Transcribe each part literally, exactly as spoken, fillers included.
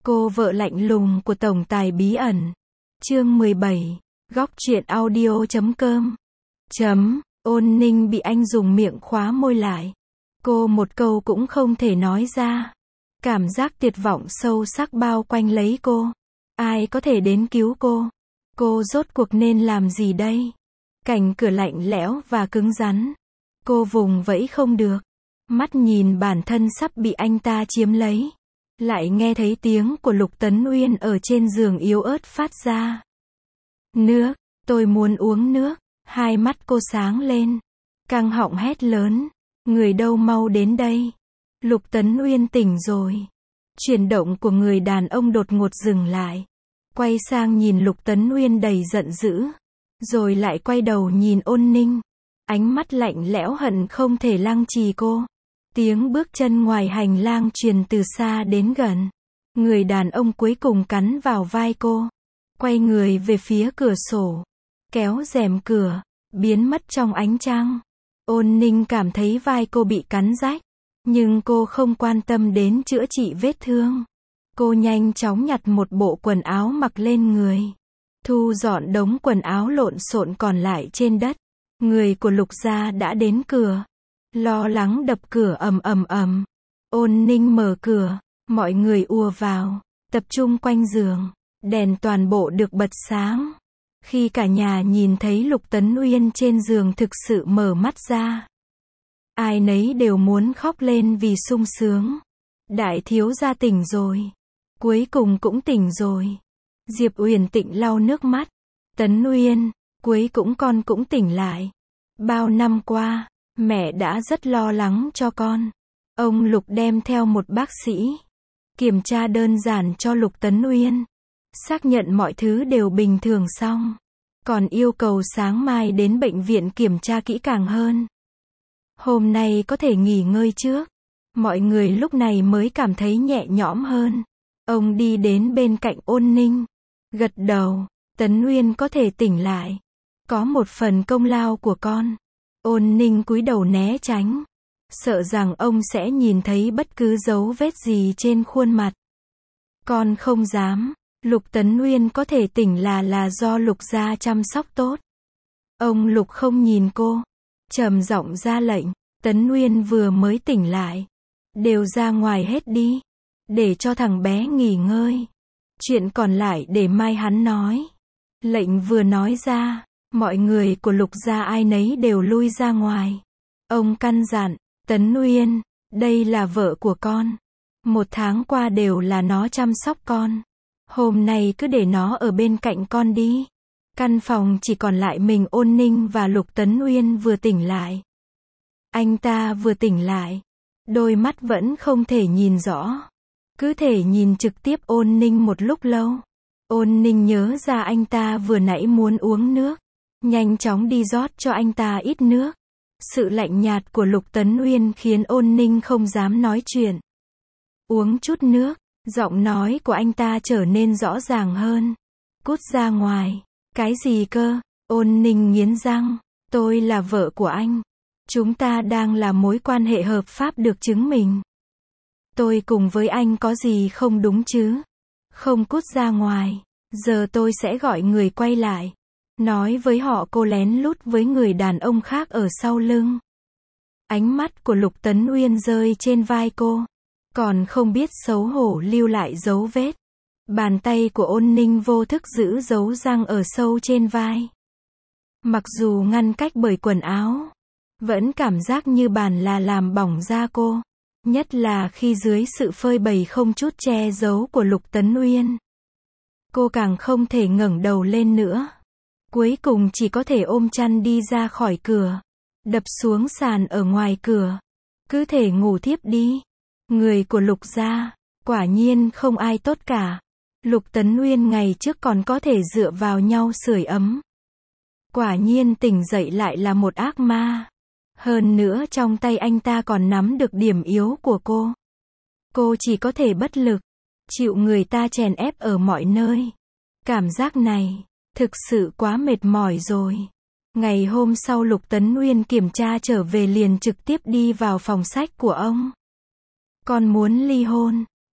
Cô vợ lạnh lùng của tổng tài bí ẩn. Chương mười bảy. Góc truyện audio chấm com. Chấm. Ôn Ninh bị anh dùng miệng khóa môi lại. Cô một câu cũng không thể nói ra. Cảm giác tuyệt vọng sâu sắc bao quanh lấy cô. Ai có thể đến cứu cô? Cô rốt cuộc nên làm gì đây? Cạnh cửa lạnh lẽo và cứng rắn. Cô vùng vẫy không được. Mắt nhìn bản thân sắp bị anh ta chiếm lấy. Lại nghe thấy tiếng của Lục Tấn Uyên ở trên giường yếu ớt phát ra. Nước, tôi muốn uống nước. Hai mắt cô sáng lên. Căng họng hét lớn. Người đâu mau đến đây. Lục Tấn Uyên tỉnh rồi. Chuyển động của người đàn ông đột ngột dừng lại. Quay sang nhìn Lục Tấn Uyên đầy giận dữ. Rồi lại quay đầu nhìn Ôn Ninh. Ánh mắt lạnh lẽo hận không thể lăng trì cô. Tiếng bước chân ngoài hành lang truyền từ xa đến gần. Người đàn ông cuối cùng cắn vào vai cô. Quay người về phía cửa sổ. Kéo rèm cửa. Biến mất trong ánh trăng. Ôn Ninh cảm thấy vai cô bị cắn rách. Nhưng cô không quan tâm đến chữa trị vết thương. Cô nhanh chóng nhặt một bộ quần áo mặc lên người. Thu dọn đống quần áo lộn xộn còn lại trên đất. Người của Lục gia đã đến cửa. Lo lắng đập cửa ầm ầm ầm. Ôn Ninh mở cửa. Mọi người ùa vào. Tập trung quanh giường. Đèn toàn bộ được bật sáng. Khi cả nhà nhìn thấy Lục Tấn Uyên trên giường thực sự mở mắt ra. Ai nấy đều muốn khóc lên vì sung sướng. Đại thiếu gia tỉnh rồi. Cuối cùng cũng tỉnh rồi. Diệp Uyển Tịnh lau nước mắt. Tấn Uyên, cuối cũng con cũng tỉnh lại. Bao năm qua, mẹ đã rất lo lắng cho con. Ông Lục đem theo một bác sĩ. Kiểm tra đơn giản cho Lục Tấn Uyên. Xác nhận mọi thứ đều bình thường xong. Còn yêu cầu sáng mai đến bệnh viện kiểm tra kỹ càng hơn. Hôm nay có thể nghỉ ngơi trước. Mọi người lúc này mới cảm thấy nhẹ nhõm hơn. Ông đi đến bên cạnh Ôn Ninh. Gật đầu. Tấn Uyên có thể tỉnh lại. Có một phần công lao của con. Ôn Ninh cúi đầu né tránh. Sợ rằng ông sẽ nhìn thấy bất cứ dấu vết gì trên khuôn mặt. Con không dám. Lục Tấn Uyên có thể tỉnh là là do Lục gia chăm sóc tốt. Ông Lục không nhìn cô. Trầm giọng ra lệnh. Tấn Uyên vừa mới tỉnh lại. Đều ra ngoài hết đi. Để cho thằng bé nghỉ ngơi. Chuyện còn lại để mai hắn nói. Lệnh vừa nói ra. Mọi người của Lục gia ai nấy đều lui ra ngoài. Ông căn dặn. Tấn Uyên, đây là vợ của con. Một tháng qua đều là nó chăm sóc con. Hôm nay cứ để nó ở bên cạnh con đi. Căn phòng chỉ còn lại mình Ôn Ninh và Lục Tấn Uyên vừa tỉnh lại. Anh ta vừa tỉnh lại. Đôi mắt vẫn không thể nhìn rõ. Cứ thể nhìn trực tiếp Ôn Ninh một lúc lâu. Ôn Ninh nhớ ra anh ta vừa nãy muốn uống nước. Nhanh chóng đi rót cho anh ta ít nước. Sự lạnh nhạt của Lục Tấn Uyên khiến Ôn Ninh không dám nói chuyện. Uống chút nước. Giọng nói của anh ta trở nên rõ ràng hơn. Cút ra ngoài. Cái gì cơ? Ôn Ninh nghiến răng. Tôi là vợ của anh. Chúng ta đang là mối quan hệ hợp pháp được chứng minh. Tôi cùng với anh có gì không đúng chứ? Không cút ra ngoài. Giờ tôi sẽ gọi người quay lại. Nói với họ cô lén lút với người đàn ông khác ở sau lưng. Ánh mắt của Lục Tấn Uyên rơi trên vai cô. Còn không biết xấu hổ lưu lại dấu vết. Bàn tay của Ôn Ninh vô thức giữ dấu răng ở sâu trên vai. Mặc dù ngăn cách bởi quần áo. Vẫn cảm giác như bàn là làm bỏng da cô. Nhất là khi dưới sự phơi bày không chút che giấu của Lục Tấn Uyên. Cô càng không thể ngẩng đầu lên nữa. Cuối cùng chỉ có thể ôm chăn đi ra khỏi cửa. Đập xuống sàn ở ngoài cửa. Cứ thể ngủ thiếp đi. Người của Lục gia, quả nhiên không ai tốt cả. Lục Tấn Uyên ngày trước còn có thể dựa vào nhau sưởi ấm. Quả nhiên tỉnh dậy lại là một ác ma. Hơn nữa trong tay anh ta còn nắm được điểm yếu của cô. Cô chỉ có thể bất lực. Chịu người ta chèn ép ở mọi nơi. Cảm giác này, thực sự quá mệt mỏi rồi. Ngày hôm sau Lục Tấn Uyên kiểm tra trở về liền trực tiếp đi vào phòng sách của ông. Con muốn ly hôn.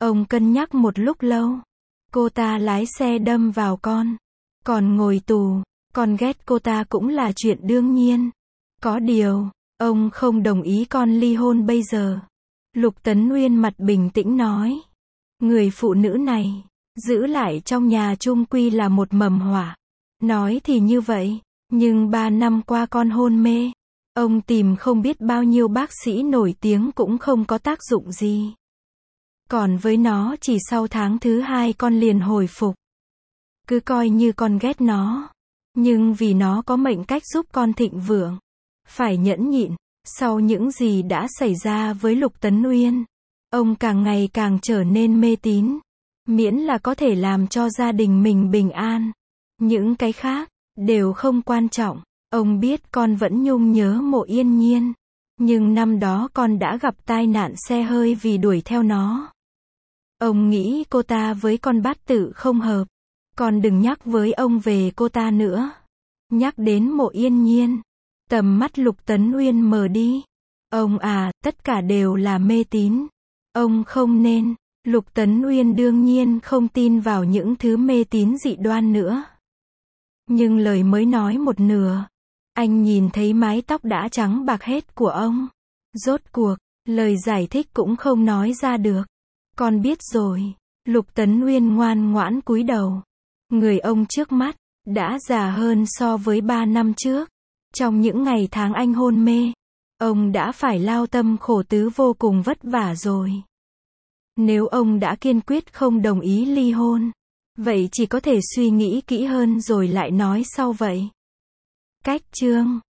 Ông cân nhắc một lúc lâu. Cô ta lái xe đâm vào con. Còn ngồi tù. Con ghét cô ta cũng là chuyện đương nhiên. Có điều, ông không đồng ý con ly hôn bây giờ. Lục Tấn Uyên mặt bình tĩnh nói. Người phụ nữ này, giữ lại trong nhà chung quy là một mầm họa. Nói thì như vậy, nhưng ba năm qua con hôn mê. Ông tìm không biết bao nhiêu bác sĩ nổi tiếng cũng không có tác dụng gì. Còn với nó chỉ sau tháng thứ hai con liền hồi phục. Cứ coi như con ghét nó. Nhưng vì nó có mệnh cách giúp con thịnh vượng. Phải nhẫn nhịn. Sau những gì đã xảy ra với Lục Tấn Uyên, ông càng ngày càng trở nên mê tín. Miễn là có thể làm cho gia đình mình bình an. Những cái khác, đều không quan trọng. Ông biết con vẫn nhung nhớ Mộ Yên Nhiên. Nhưng năm đó con đã gặp tai nạn xe hơi vì đuổi theo nó. Ông nghĩ cô ta với con bát tự không hợp. Con đừng nhắc với ông về cô ta nữa. Nhắc đến Mộ Yên Nhiên. Tầm mắt Lục Tấn Uyên mờ đi. Ông à, tất cả đều là mê tín. Ông không nên. Lục Tấn Uyên đương nhiên không tin vào những thứ mê tín dị đoan nữa. Nhưng lời mới nói một nửa. Anh nhìn thấy mái tóc đã trắng bạc hết của ông. Rốt cuộc, lời giải thích cũng không nói ra được. Con biết rồi. Lục Tấn Uyên ngoan ngoãn cúi đầu. Người ông trước mắt, đã già hơn so với ba năm trước. Trong những ngày tháng anh hôn mê, ông đã phải lao tâm khổ tứ vô cùng vất vả rồi. Nếu ông đã kiên quyết không đồng ý ly hôn, vậy chỉ có thể suy nghĩ kỹ hơn rồi lại nói sau vậy. Cách chương